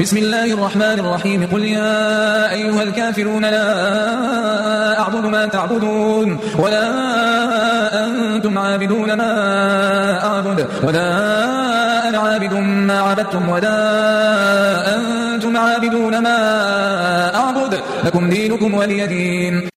بسم الله الرحمن الرحيم قل يا أيها الكافرون لا أعبد ما تعبدون ولا أنتم عابدون ما أعبد ولا أنا عابد ما عبدتم ولا أنتم عابدون ما أعبد لكم دينكم ولي دين.